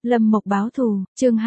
Lâm Mộc báo thù, chương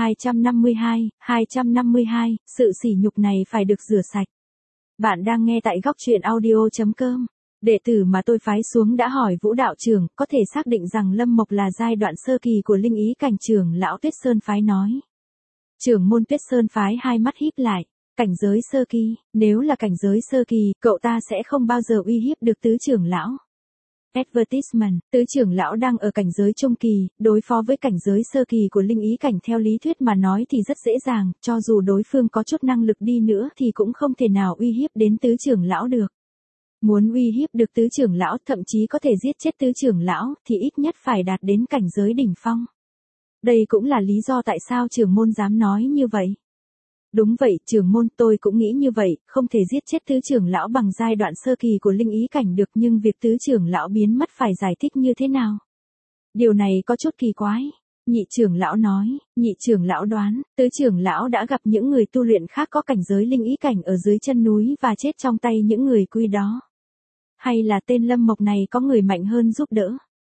252, sự sỉ nhục này phải được rửa sạch. Bạn đang nghe tại góc truyện audio.com. Đệ tử mà tôi phái xuống đã hỏi Vũ đạo trưởng, có thể xác định rằng Lâm Mộc là giai đoạn sơ kỳ của linh ý cảnh. Trưởng lão Tuyết Sơn phái nói. Trưởng môn Tuyết Sơn phái hai mắt híp lại. Cảnh giới sơ kỳ, nếu là cảnh giới sơ kỳ, cậu ta sẽ không bao giờ uy hiếp được tứ trưởng lão. Advertisement, tứ trưởng lão đang ở cảnh giới trung kỳ, đối phó với cảnh giới sơ kỳ của linh ý cảnh theo lý thuyết mà nói thì rất dễ dàng, cho dù đối phương có chút năng lực đi nữa thì cũng không thể nào uy hiếp đến tứ trưởng lão được. Muốn uy hiếp được tứ trưởng lão, thậm chí có thể giết chết tứ trưởng lão, thì ít nhất phải đạt đến cảnh giới đỉnh phong. Đây cũng là lý do tại sao trưởng môn dám nói như vậy. Đúng vậy, trưởng môn, tôi cũng nghĩ như vậy, không thể giết chết tứ trưởng lão bằng giai đoạn sơ kỳ của linh ý cảnh được, nhưng việc tứ trưởng lão biến mất phải giải thích như thế nào? Điều này có chút kỳ quái. Nhị trưởng lão nói, nhị trưởng lão đoán, tứ trưởng lão đã gặp những người tu luyện khác có cảnh giới linh ý cảnh ở dưới chân núi và chết trong tay những người quy đó. Hay là tên Lâm Mộc này có người mạnh hơn giúp đỡ?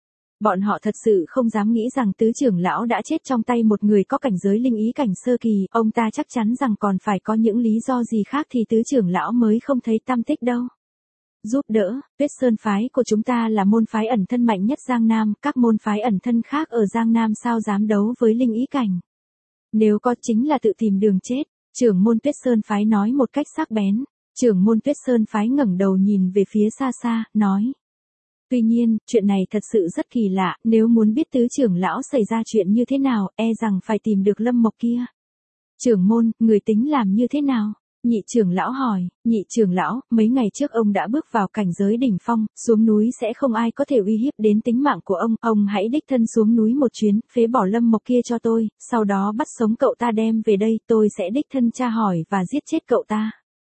Bọn họ thật sự không dám nghĩ rằng tứ trưởng lão đã chết trong tay một người có cảnh giới linh ý cảnh sơ kỳ, ông ta chắc chắn rằng còn phải có những lý do gì khác thì tứ trưởng lão mới không thấy tăm tích đâu. Giúp đỡ, Tuyết Sơn phái của chúng ta là môn phái ẩn thân mạnh nhất Giang Nam, các môn phái ẩn thân khác ở Giang Nam sao dám đấu với linh ý cảnh. Nếu có chính là tự tìm đường chết, trưởng môn Tuyết Sơn phái nói một cách sắc bén. Trưởng môn Tuyết Sơn phái ngẩng đầu nhìn về phía xa xa, nói. Tuy nhiên, chuyện này thật sự rất kỳ lạ, nếu muốn biết tứ trưởng lão xảy ra chuyện như thế nào, e rằng phải tìm được Lâm Mộc kia. Trưởng môn, người tính làm như thế nào? Nhị trưởng lão hỏi, nhị trưởng lão, mấy ngày trước ông đã bước vào cảnh giới đỉnh phong, xuống núi sẽ không ai có thể uy hiếp đến tính mạng của ông hãy đích thân xuống núi một chuyến, phế bỏ Lâm Mộc kia cho tôi, sau đó bắt sống cậu ta đem về đây, tôi sẽ đích thân tra hỏi và giết chết cậu ta.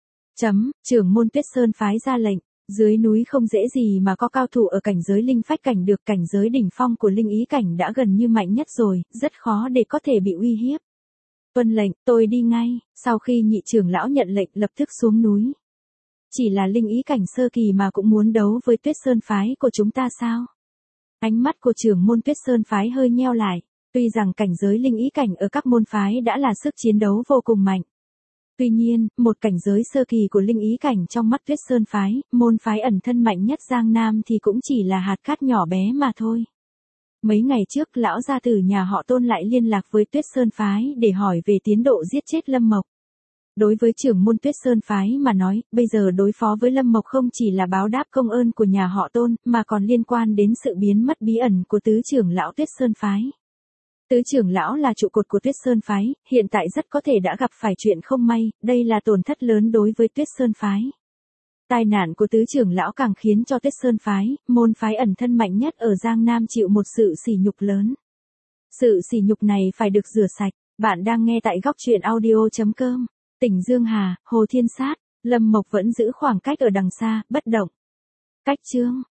Trưởng môn Tuyết Sơn phái ra lệnh. Dưới núi không dễ gì mà có cao thủ ở cảnh giới linh phách cảnh được, cảnh giới đỉnh phong của linh ý cảnh đã gần như mạnh nhất rồi, rất khó để có thể bị uy hiếp. Tuân lệnh, tôi đi ngay. Sau khi nhị trưởng lão nhận lệnh lập tức xuống núi. Chỉ là linh ý cảnh sơ kỳ mà cũng muốn đấu với Tuyết Sơn phái của chúng ta sao? Ánh mắt của trưởng môn Tuyết Sơn phái hơi nheo lại, tuy rằng cảnh giới linh ý cảnh ở các môn phái đã là sức chiến đấu vô cùng mạnh. Tuy nhiên, một cảnh giới sơ kỳ của linh ý cảnh trong mắt Tuyết Sơn phái, môn phái ẩn thân mạnh nhất Giang Nam thì cũng chỉ là hạt cát nhỏ bé mà thôi. Mấy ngày trước, lão gia tử nhà họ Tôn lại liên lạc với Tuyết Sơn phái để hỏi về tiến độ giết chết Lâm Mộc. Đối với trưởng môn Tuyết Sơn phái mà nói, bây giờ đối phó với Lâm Mộc không chỉ là báo đáp công ơn của nhà họ Tôn, mà còn liên quan đến sự biến mất bí ẩn của tứ trưởng lão Tuyết Sơn phái. Tứ trưởng lão là trụ cột của Tuyết Sơn phái, hiện tại rất có thể đã gặp phải chuyện không may, đây là tổn thất lớn đối với Tuyết Sơn phái. Tai nạn của tứ trưởng lão càng khiến cho Tuyết Sơn phái, môn phái ẩn thân mạnh nhất ở Giang Nam chịu một sự sỉ nhục lớn. Sự sỉ nhục này phải được rửa sạch. Bạn đang nghe tại góc truyện audio.com. Tỉnh Dương Hà, Hồ Thiên Sát, Lâm Mộc vẫn giữ khoảng cách ở đằng xa, bất động. Cách chương